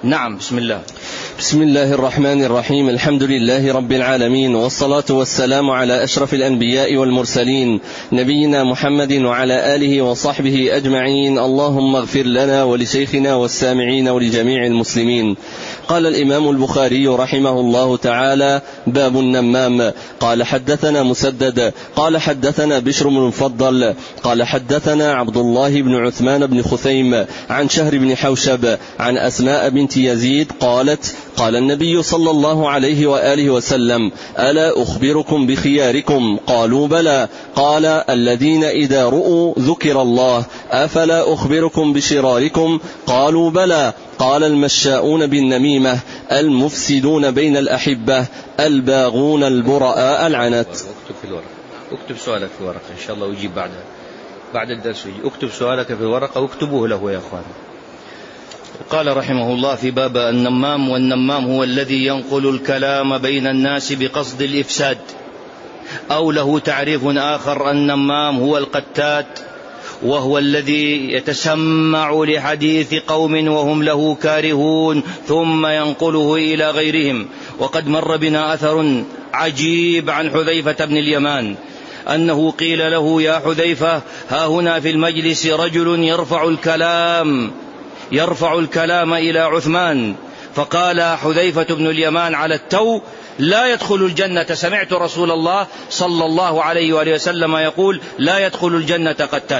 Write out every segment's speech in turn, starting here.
نعم. بسم الله. بسم الله الرحمن الرحيم. الحمد لله رب العالمين، والصلاة والسلام على أشرف الأنبياء والمرسلين، نبينا محمد وعلى آله وصحبه أجمعين. اللهم اغفر لنا ولشيخنا والسامعين ولجميع المسلمين. قال الإمام البخاري رحمه الله تعالى: باب النمام. قال حدثنا مسدد قال حدثنا بشر بن المفضل قال حدثنا عبد الله بن عثمان بن خثيم عن شهر بن حوشب عن أسماء بنت يزيد قالت: قال النبي صلى الله عليه وآله وسلم: ألا أخبركم بخياركم؟ قالوا: بلى. قال: الذين إذا رؤوا ذكر الله. أفلا أخبركم بشراركم؟ قالوا: بلى. قال: المشاؤون بالنميمة، المفسدون بين الأحبة، الباغون البراء العنت. اكتب سؤالك في ورقة إن شاء الله ويجيب بعد الدرس. اكتب سؤالك في ورقة واكتبوه له يا أخوان. قال رحمه الله في باب النمام: والنمام هو الذي ينقل الكلام بين الناس بقصد الإفساد. أو له تعريف آخر: النمام هو القتات، وهو الذي يتسمع لحديث قوم وهم له كارهون ثم ينقله إلى غيرهم. وقد مر بنا أثر عجيب عن حذيفة بن اليمان أنه قيل له: يا حذيفة، ها هنا في المجلس رجل يرفع الكلام إلى عثمان. فقال حذيفة بن اليمان على التو: لا يدخل الجنة. سمعت رسول الله صلى الله عليه وآله وسلم يقول: لا يدخل الجنة قتات،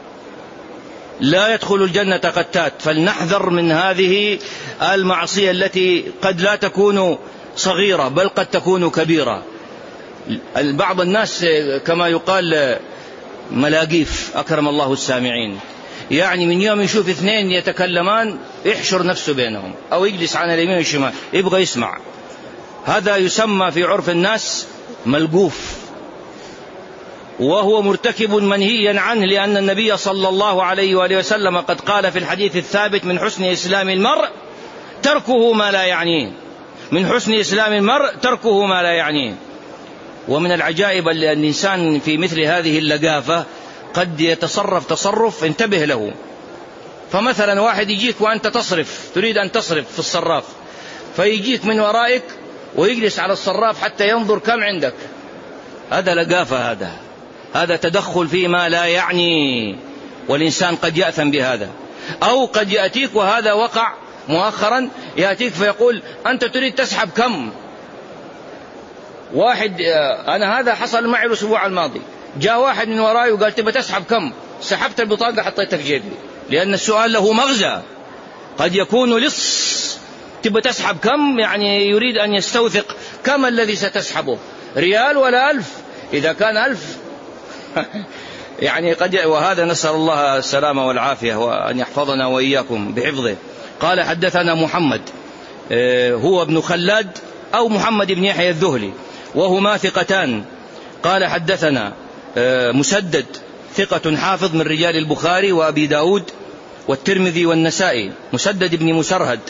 لا يدخل الجنة قتات. فلنحذر من هذه المعصية التي قد لا تكون صغيرة بل قد تكون كبيرة. بعض الناس كما يقال ملاقيف، أكرم الله السامعين، يعني من يوم يشوف اثنين يتكلمان يحشر نفسه بينهم أو يجلس عن اليمين والشمال يبغى يسمع. هذا يسمى في عرف الناس ملقوف، وهو مرتكب منهيا عنه، لأن النبي صلى الله عليه وآله وسلم قد قال في الحديث الثابت: من حسن إسلام المرء تركه ما لا يعنيه. من حسن إسلام المرء تركه ما لا يعنيه. ومن العجائب أن الإنسان في مثل هذه اللقافة قد يتصرف تصرف انتبه له. فمثلا واحد يجيك وأنت تريد أن تصرف في الصراف، فيجيك من ورائك ويجلس على الصراف حتى ينظر كم عندك. هذا لقافة، هذا تدخل فيما لا يعني، والإنسان قد يأثم بهذا. أو قد يأتيك، وهذا وقع مؤخرا، يأتيك فيقول: أنت تريد تسحب كم؟ واحد، أنا هذا حصل معي الأسبوع الماضي، جاء واحد من وراي وقال: تبى تسحب كم؟ سحبت البطاقة حطيتها في جيبي، لأن السؤال له مغزى. قد يكون لص: تبى تسحب كم؟ يعني يريد أن يستوثق كم الذي ستسحبه، ريال ولا 1000؟ إذا كان 1000 يعني وهذا نسأل الله السلامة والعافية وأن يحفظنا وإياكم بحفظه. قال حدثنا محمد هو ابن خلاد أو محمد بن يحيى الذهلي، وهما ثقتان. قال حدثنا مسدد ثقة حافظ من رجال البخاري وأبي داود والترمذي والنسائي، مسدد بن مسرهد،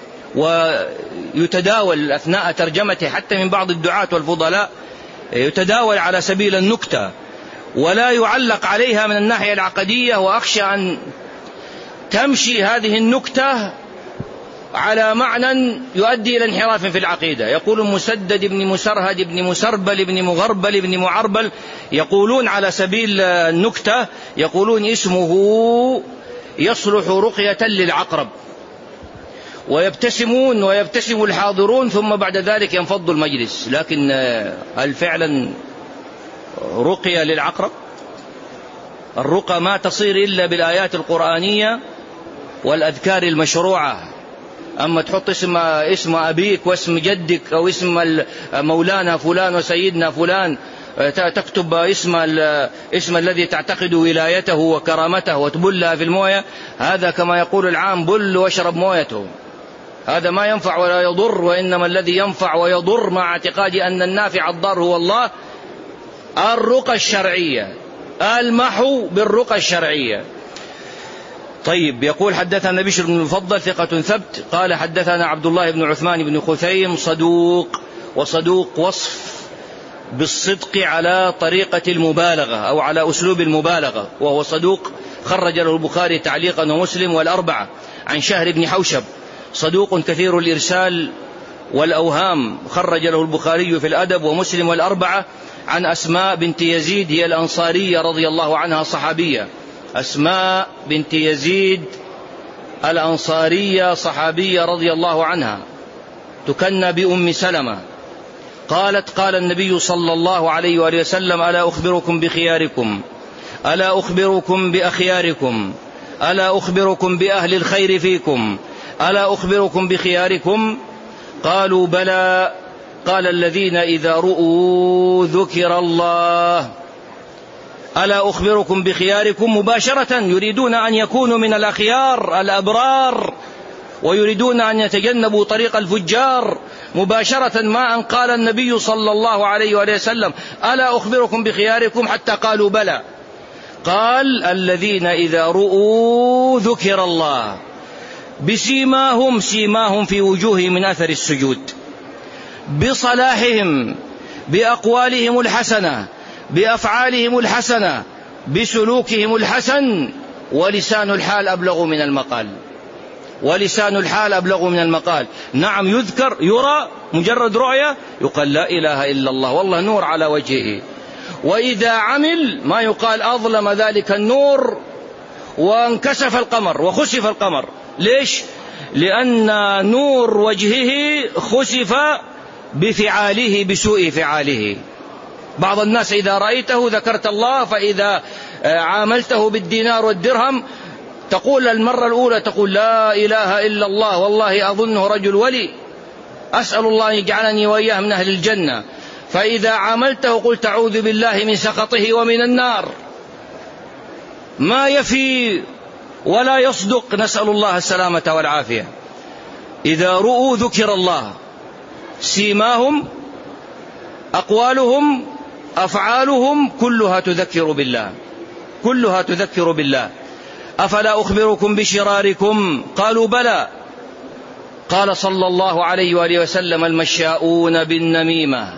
ويتداول أثناء ترجمته حتى من بعض الدعاة والفضلاء، يتداول على سبيل النكتة ولا يعلق عليها من الناحية العقدية، وأخشى أن تمشي هذه النكتة على معنى يؤدي إلى انحراف في العقيدة. يقول مسدد بن مسرهد بن مسربل بن مغربل بن معربل، يقولون على سبيل النكتة، يقولون اسمه يصلح رقية للعقرب، ويبتسمون ويبتسم الحاضرون ثم بعد ذلك ينفض المجلس. لكن هل فعلا رقية للعقرب؟ الرقى ما تصير إلا بالآيات القرآنية والأذكار المشروعة. أما تحط اسم أبيك واسم جدك أو اسم مولانا فلان وسيدنا فلان، تكتب اسم الذي تعتقد ولايته وكرامته وتبلها في الموية، هذا كما يقول العام: بل واشرب مويته. هذا ما ينفع ولا يضر، وإنما الذي ينفع ويضر مع اعتقاد أن النافع الضار هو الله الرقى الشرعية، المحو بالرقى الشرعية. طيب، يقول حدثنا بشر بن المفضل ثقة ثبت. قال حدثنا عبد الله بن عثمان بن خثيم صدوق، وصدوق وصف بالصدق على طريقة المبالغة أو على أسلوب المبالغة، وهو صدوق خرج له البخاري تعليقا ومسلم والأربعة. عن شهر بن حوشب صدوق كثير الإرسال والأوهام، خرج له البخاري في الأدب ومسلم والأربعة عن أسماء بنت يزيد، هي الأنصارية رضي الله عنها، صحابية. أسماء بنت يزيد الأنصارية صحابية رضي الله عنها، تكنى بأم سلمة. قالت: قال النبي صلى الله عليه وآله وسلم: ألا أخبركم بخياركم، ألا أخبركم بأخياركم، ألا أخبركم بأهل الخير فيكم، ألا أخبركم بخياركم؟ قالوا: بلى. قال: الذين إذا رؤوا ذكر الله. ألا أخبركم بخياركم؟ مباشرة يريدون أن يكونوا من الأخيار الأبرار، ويريدون أن يتجنبوا طريق الفجار مباشرة، ما أن قال النبي صلى الله عليه وآله وسلم: ألا أخبركم بخياركم؟ حتى قالوا: بلى. قال: الذين إذا رؤوا ذكر الله بسيماهم، سيماهم في وجوههم من أثر السجود، بصلاحهم، بأقوالهم الحسنة، بأفعالهم الحسنة، بسلوكهم الحسن، ولسان الحال أبلغ من المقال. ولسان الحال أبلغ من المقال. نعم، يذكر، يرى، مجرد رؤية يقال لا إله إلا الله، والله نور على وجهه. وإذا عمل ما يقال أظلم ذلك النور وانكسف القمر وخسف القمر. ليش؟ لأن نور وجهه خسف بفعاله، بسوء فعاله. بعض الناس إذا رأيته ذكرت الله، فإذا عاملته بالدينار والدرهم تقول المرة الأولى تقول لا إله إلا الله، والله أظنه رجل ولي، أسأل الله أن يجعلني وإياه من أهل الجنة. فإذا عاملته قلت أعوذ بالله من سخطه ومن النار. ما يفي ولا يصدق، نسأل الله السلامة والعافية. إذا رؤوا ذكر الله، سيماهم، أقوالهم، أفعالهم كلها تذكر بالله، كلها تذكر بالله. أفلا أخبركم بشراركم؟ قالوا: بلى. قال صلى الله عليه وآله وسلم: المشاؤون بالنميمة.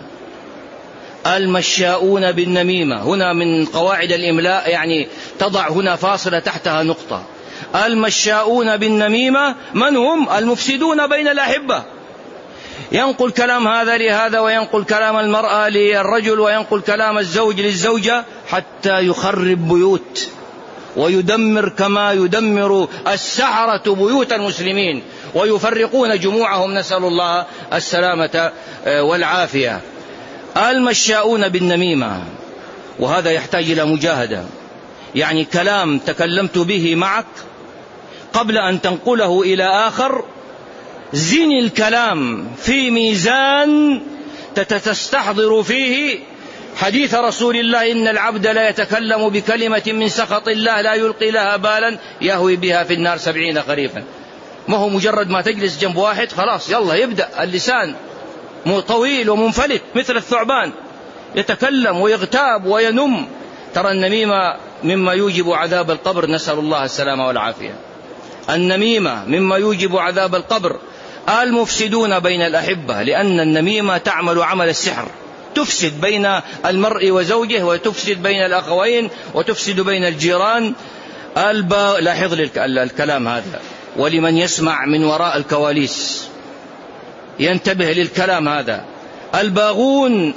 المشاؤون بالنميمة هنا من قواعد الإملاء، يعني تضع هنا فاصلة تحتها نقطة. المشاؤون بالنميمة من هم؟ المفسدون بين الأحبة، ينقل كلام هذا لهذا، وينقل كلام المرأة للرجل، وينقل كلام الزوج للزوجة، حتى يخرب بيوت ويدمر كما يدمر السحرة بيوت المسلمين، ويفرقون جموعهم، نسأل الله السلامة والعافية. المشاؤون بالنميمة، وهذا يحتاج إلى مجاهدة. يعني كلام تكلمت به معك قبل أن تنقله إلى آخر، زن الكلام في ميزان تستحضر فيه حديث رسول الله: إن العبد لا يتكلم بكلمة من سخط الله لا يلقي لها بالا يهوي بها في النار 70 خريفا. ما هو مجرد ما تجلس جنب واحد خلاص يلا يبدأ اللسان طويل ومنفلت مثل الثعبان، يتكلم ويغتاب وينم. ترى النميمة مما يوجب عذاب القبر، نسأل الله السلامة والعافية. النميمة مما يوجب عذاب القبر. المفسدون بين الأحبة، لأن النميمة تعمل عمل السحر، تفسد بين المرء وزوجه، وتفسد بين الأخوين، وتفسد بين الجيران. لاحظ الكلام هذا، ولمن يسمع من وراء الكواليس ينتبه للكلام هذا. الباغون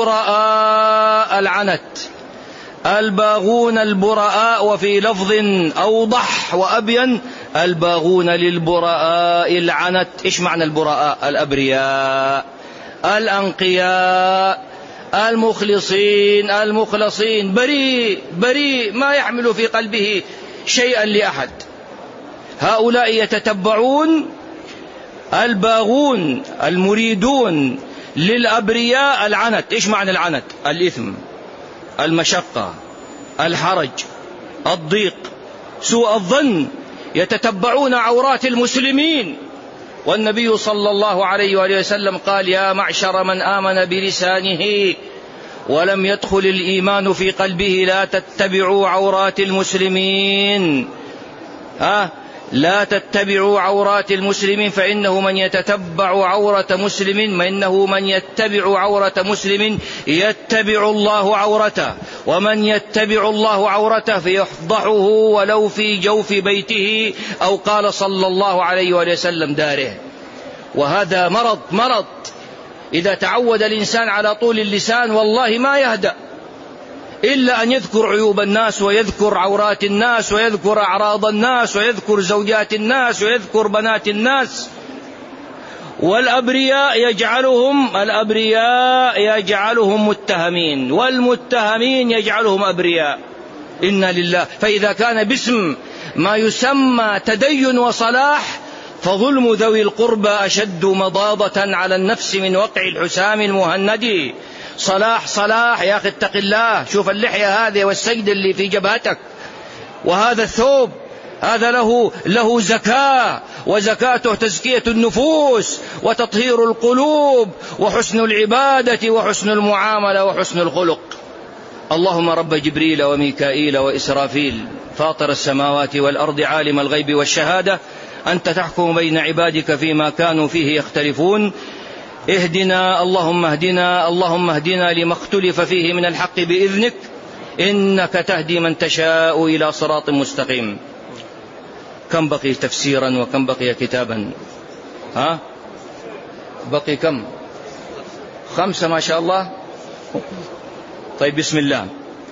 البراء العنت، الباغون البراء، وفي لفظ أوضح وأبين: الباغون للبراء العنت. إيش معنى البراء؟ الأبرياء، الأنقياء، المخلصين، المخلصين، بريء بريء، ما يحمل في قلبه شيئا لأحد. هؤلاء يتتبعون. الباغون المريدون للأبرياء العنت. إيش معنى العنت؟ الإثم، المشقة، الحرج، الضيق، سوء الظن. يتتبعون عورات المسلمين. والنبي صلى الله عليه وآله وسلم قال: يا معشر من آمن بلسانه ولم يدخل الإيمان في قلبه لا تتبعوا عورات المسلمين. لا تتبعوا عورات المسلمين، فإنه من يتتبع عورة مسلم، فإنه من يتبع عورة مسلم يتبع الله عورته. ومن يتبع الله عورته فيفضحه ولو في جوف بيته، أو قال صلى الله عليه وآله وسلم داره. وهذا مرض إذا تعود الإنسان على طول اللسان والله ما يهدأ إلا أن يذكر عيوب الناس ويذكر عورات الناس ويذكر أعراض الناس ويذكر زوجات الناس ويذكر بنات الناس. والأبرياء يجعلهم متهمين، والمتهمين يجعلهم أبرياء. إنا لله. فإذا كان باسم ما يسمى تدين وصلاح فظلم ذوي القربى أشد مضاضة على النفس من وقع الحسام المهند. صلاح يا أخي اتق الله، شوف اللحية هذه والسجد اللي في جبهتك، وهذا الثوب هذا له زكاة، وزكاته تزكية النفوس وتطهير القلوب وحسن العبادة وحسن المعاملة وحسن الخلق. اللهم رب جبريل وميكائيل وإسرافيل فاطر السماوات والأرض عالم الغيب والشهادة، أنت تحكم بين عبادك فيما كانوا فيه يختلفون. اللهم اهدنا لما اختلف فيه من الحق بإذنك، إنك تهدي من تشاء إلى صراط مستقيم. كم بقي تفسيرا وكم بقي كتابا؟ بقي كم؟ 5 ما شاء الله. طيب بسم الله.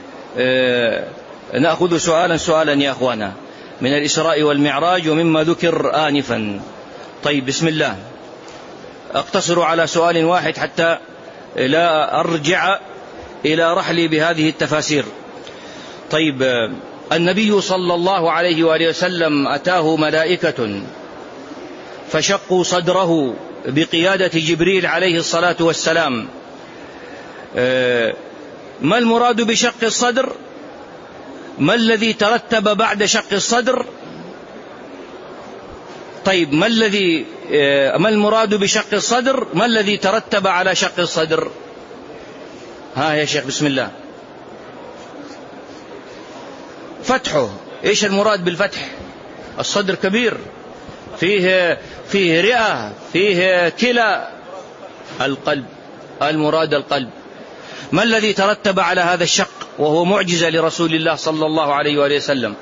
نأخذ سؤالا يا أخوانا من الإسراء والمعراج ومما ذكر آنفا. طيب بسم الله. أقتصر على سؤال واحد حتى لا أرجع إلى رحلي بهذه التفاسير. طيب النبي صلى الله عليه وآله وسلم أتاه ملائكة فشقوا صدره بقيادة جبريل عليه الصلاة والسلام. ما المراد بشق الصدر؟ ما الذي ترتب بعد شق الصدر؟ طيب ما المراد بشق الصدر؟ ما الذي ترتب على شق الصدر؟ يا شيخ بسم الله. فتحه. ايش المراد بالفتح؟ الصدر كبير، فيه رئة، فيه كلى. القلب، المراد القلب. ما الذي ترتب على هذا الشق وهو معجزة لرسول الله صلى الله عليه وآله وسلم؟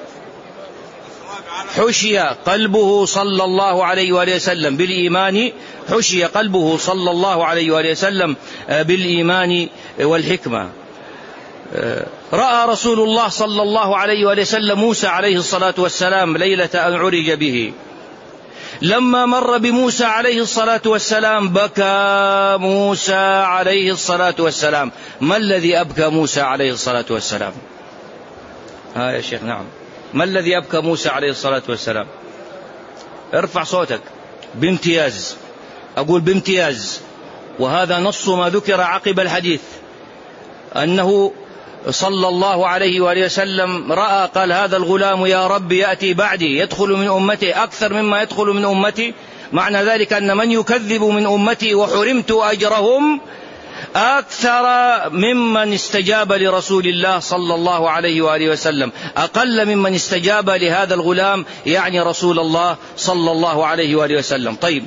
حشي قلبه صلى الله عليه وآله وسلم بالإيمان، حشي قلبه صلى الله عليه وآله وسلم بالإيمان والحكمة. رأى رسول الله صلى الله عليه وآله وسلم موسى عليه الصلاة والسلام ليلة أن عرج به. لما مر بموسى عليه الصلاة والسلام بكى موسى عليه الصلاة والسلام. ما الذي أبكى موسى عليه الصلاة والسلام؟ يا شيخ نعم. ما الذي أبكى موسى عليه الصلاة والسلام؟ ارفع صوتك. بامتياز، أقول بامتياز. وهذا نص ما ذكر عقب الحديث، أنه صلى الله عليه وآله وسلم رأى، قال هذا الغلام يا رب يأتي بعدي يدخل من أمتي أكثر مما يدخل من أمتي. معنى ذلك أن من يكذب من أمتي وحرمت أجرهم أكثر ممن استجاب لرسول الله صلى الله عليه وآله وسلم، أقل ممن استجاب لهذا الغلام، يعني رسول الله صلى الله عليه وآله وسلم. طيب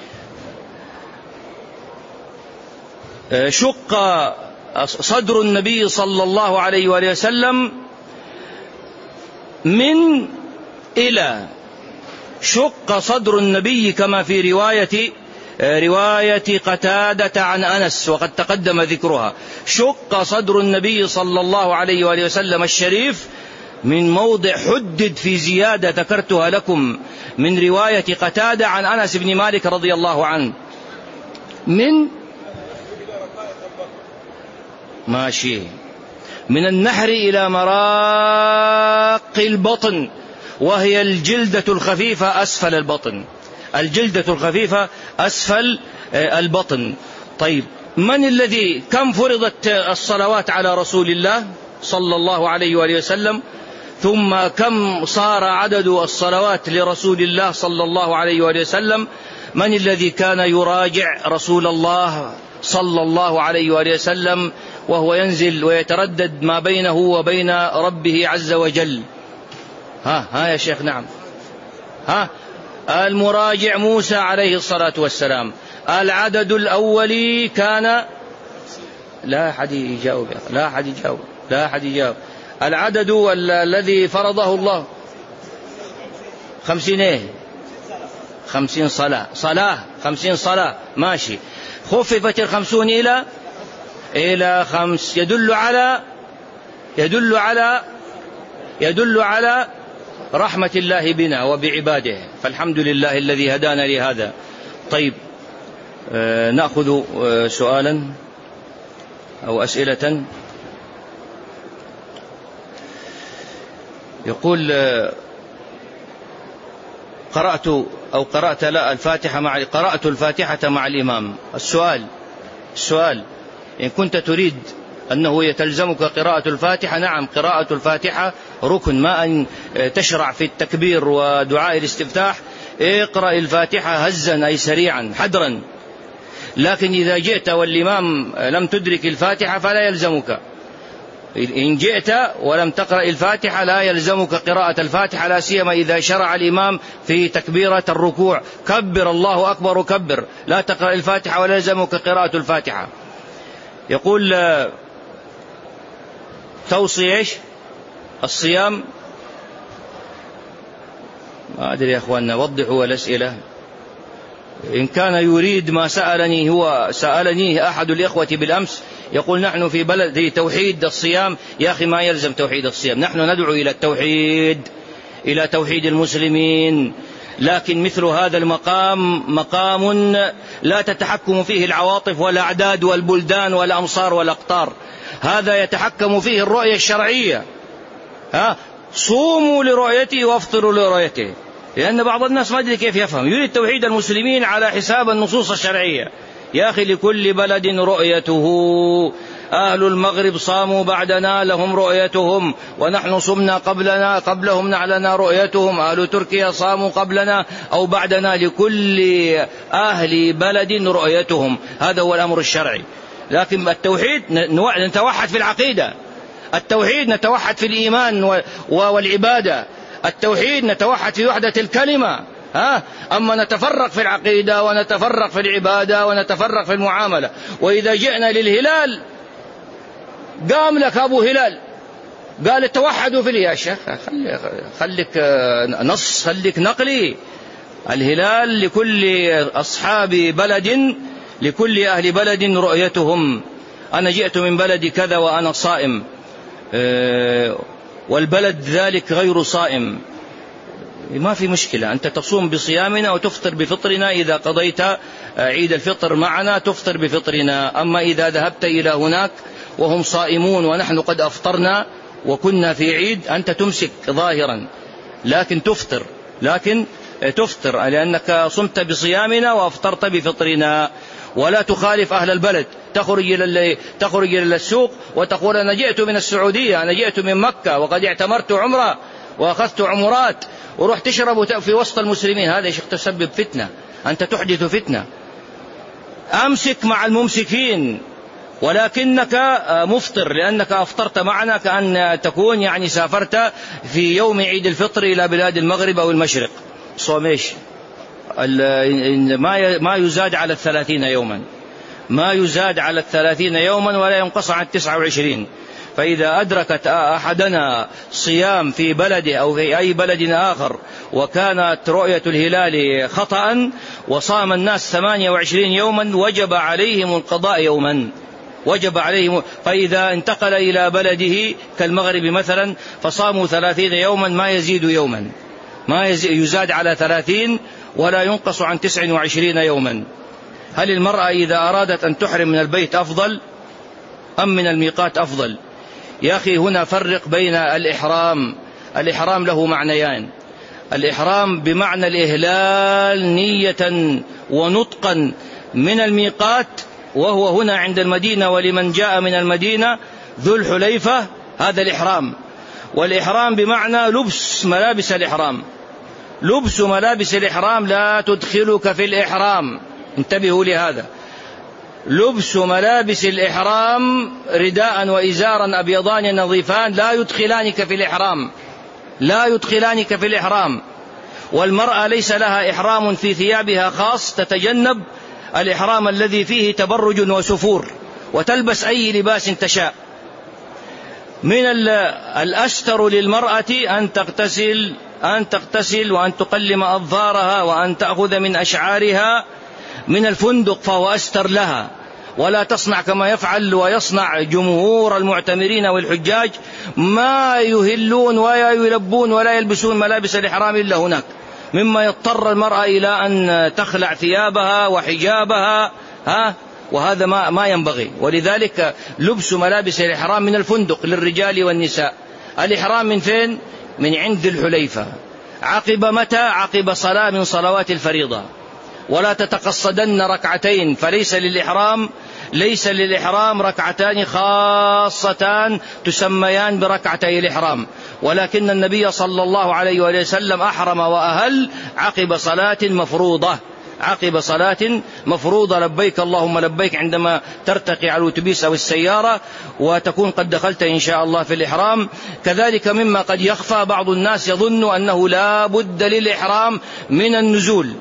شق صدر النبي صلى الله عليه وآله وسلم من إلى، شق صدر النبي كما في رواية قتادة عن أنس وقد تقدم ذكرها. شق صدر النبي صلى الله عليه وآله وسلم الشريف من موضع حدد في زيادة ذكرتها لكم من رواية قتادة عن أنس بن مالك رضي الله عنه، من ماشي من النحر إلى مراق البطن، وهي الجلدة الخفيفة أسفل البطن، الجلدة الخفيفة أسفل البطن. طيب كم فرضت الصلوات على رسول الله صلى الله عليه وآله وسلم، ثم كم صار عدد الصلوات لرسول الله صلى الله عليه وآله وسلم؟ من الذي كان يراجع رسول الله صلى الله عليه وآله وسلم وهو ينزل ويتردد ما بينه وبين ربه عز وجل؟ يا شيخ نعم. المراجع موسى عليه الصلاة والسلام. العدد الأولي كان، لا أحد يجاوب، لا أحد يجاوب. لا أحد يجاوب. العدد الذي فرضه الله 50 إيه؟ 50 صلاة 50 صلاة ماشي. خففت 50 إلى 5 يدل على رحمة الله بنا وبعباده، فالحمد لله الذي هدانا لهذا. طيب نأخذ سؤالا أو أسئلة. يقول قرأت الفاتحة مع الإمام. السؤال إن كنت تريد أنه يتلزمك قراءة الفاتحة، نعم قراءة الفاتحة ركن، ما أن تشرع في التكبير ودعاء الاستفتاح اقرأ الفاتحة هزا أي سريعا حدرا. لكن إذا جئت والإمام لم تدرك الفاتحة فلا يلزمك. إن جئت ولم تقرأ الفاتحة لا يلزمك قراءة الفاتحة، لا سيما إذا شرع الإمام في تكبيرة الركوع كبر الله أكبر وكبر، لا تقرأ الفاتحة ولا يلزمك قراءة الفاتحة. يقول توصي إيش الصيام؟ ما أدري يا أخواننا، وضحوا الأسئلة. إن كان يريد ما سألني أحد الإخوة بالأمس، يقول نحن في بلد توحيد الصيام. يا أخي ما يلزم توحيد الصيام، نحن ندعو إلى التوحيد، إلى توحيد المسلمين، لكن مثل هذا مقام لا تتحكم فيه العواطف والأعداد والبلدان والأمصار والأقطار، هذا يتحكم فيه الرؤية الشرعية. صوموا لرؤيته وافطروا لرؤيته، لأن بعض الناس ما أدري كيف يفهم، يريد توحيد المسلمين على حساب النصوص الشرعية. يا أخي لكل بلد رؤيته، أهل المغرب صاموا بعدنا لهم رؤيتهم، ونحن صمنا قبلهم نعلنا رؤيتهم. أهل تركيا صاموا قبلنا أو بعدنا، لكل أهل بلد رؤيتهم، هذا هو الأمر الشرعي. لكن التوحيد نتوحد في العقيدة، التوحيد نتوحد في الإيمان والعبادة، التوحيد نتوحد في وحدة الكلمة. أما نتفرق في العقيدة ونتفرق في العبادة ونتفرق في المعاملة. وإذا جئنا للهلال قام لك أبو هلال قال توحدوا في يا شيخ، خليك نص، خليك نقلي. الهلال لكل أصحاب بلد، لكل أهل بلد رؤيتهم. أنا جئت من بلد كذا وأنا صائم، والبلد ذلك غير صائم، ما في مشكلة، أنت تصوم بصيامنا وتفطر بفطرنا. إذا قضيت عيد الفطر معنا تفطر بفطرنا. أما إذا ذهبت إلى هناك وهم صائمون ونحن قد أفطرنا وكنا في عيد، أنت تمسك ظاهرا لكن تفطر لأنك صمت بصيامنا وأفطرت بفطرنا. ولا تخالف أهل البلد، تخرج إلى السوق وتقول أنا جئت من السعودية، أنا جئت من مكة وقد اعتمرت عمرة وأخذت عمرات، وروح تشرب في وسط المسلمين. هذا يا شيخ تسبب فتنة، أنت تحدث فتنة. أمسك مع الممسكين، ولكنك مفطر لأنك أفطرت معنا، كأن تكون يعني سافرت في يوم عيد الفطر إلى بلاد المغرب أو المشرق. صوميش ما يزاد على 30 يوما، ما يزاد على 30 يوما ولا ينقص عن 29. فإذا أدركت أحدنا صيام في بلده أو في أي بلد آخر وكانت رؤية الهلال خطأ وصام الناس 28 يوما وجب عليهم القضاء يوما، وجب عليهم. فإذا انتقل إلى بلده كالمغرب مثلا فصاموا 30 يوما ما يزيد يوما، ما يزاد على 30 ولا ينقص عن 29 يوما. هل المرأة إذا أرادت أن تحرم من البيت أفضل أم من الميقات أفضل؟ يا أخي هنا فرق بين الإحرام. الإحرام له معنيان، الإحرام بمعنى الإهلال نية ونطقا من الميقات، وهو هنا عند المدينة ولمن جاء من المدينة ذو الحليفة، هذا الإحرام. والإحرام بمعنى لبس ملابس الإحرام. لبس ملابس الإحرام لا تدخلك في الإحرام، انتبهوا لهذا. لبس ملابس الإحرام رداء وإزارا أبيضان نظيفان لا يدخلانك في الإحرام، لا يدخلانك في الإحرام. والمرأة ليس لها إحرام في ثيابها خاص، تتجنب الإحرام الذي فيه تبرج وسفور وتلبس أي لباس تشاء. من الأستر للمرأة أن تغتسل وأن تقلم أظفارها وأن تأخذ من أشعارها من الفندق، فهو أستر لها، ولا تصنع كما يفعل ويصنع جمهور المعتمرين والحجاج، ما يهلون ولا يلبون ولا يلبسون ملابس الإحرام إلا هناك، مما يضطر المرأة إلى أن تخلع ثيابها وحجابها، وهذا ما ينبغي. ولذلك لبس ملابس الإحرام من الفندق للرجال والنساء. الإحرام من فين؟ من عند الحليفة. عقب متى؟ عقب صلاة من صلوات الفريضة. ولا تتقصدن ركعتين، فليس للإحرام ركعتان خاصتان تسميان بركعتي الإحرام، ولكن النبي صلى الله عليه وسلم أحرم وأهل عقب صلاة مفروضة، لبيك اللهم لبيك، عندما ترتقي على الأتوبيس أو السيارة وتكون قد دخلت إن شاء الله في الإحرام. كذلك مما قد يخفى، بعض الناس يظن أنه لا بد للإحرام من النزول.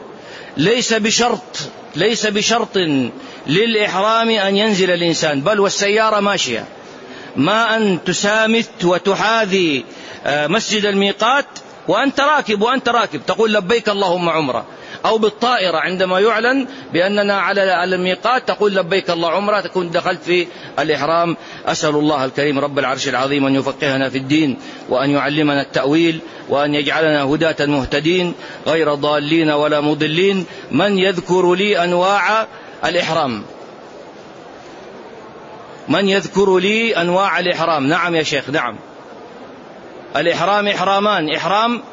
ليس بشرط للإحرام أن ينزل الإنسان، بل والسيارة ماشية، ما أن تسامت وتحاذي مسجد الميقات وأنت راكب تقول لبيك اللهم عمرة، أو بالطائرة عندما يعلن بأننا على الميقات تقول لبيك الله عمرة، تكون دخلت في الإحرام. أسأل الله الكريم رب العرش العظيم أن يفقهنا في الدين، وأن يعلمنا التأويل، وأن يجعلنا هداة مهتدين غير ضالين ولا مضلين. من يذكر لي أنواع الإحرام؟ من يذكر لي أنواع الإحرام؟ نعم يا شيخ، نعم. الإحرام إحرامان. إحرام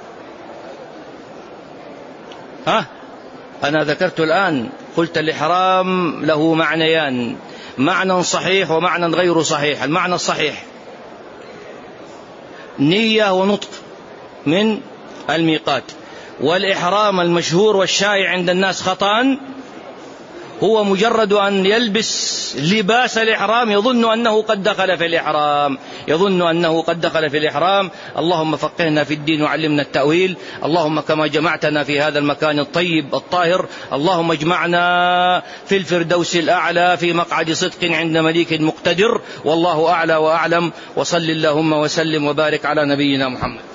أنا ذكرت الآن، قلت الإحرام له معنيان، معنى صحيح ومعنى غير صحيح. المعنى الصحيح نية ونطق من الميقات. والإحرام المشهور والشائع عند الناس خطأ هو مجرد أن يلبس لباس الإحرام يظن أنه قد دخل في الإحرام. اللهم فقهنا في الدين وعلمنا التأويل. اللهم كما جمعتنا في هذا المكان الطيب الطاهر، اللهم اجمعنا في الفردوس الأعلى في مقعد صدق عند مليك مقتدر، والله أعلى وأعلم. وصل اللهم وسلم وبارك على نبينا محمد.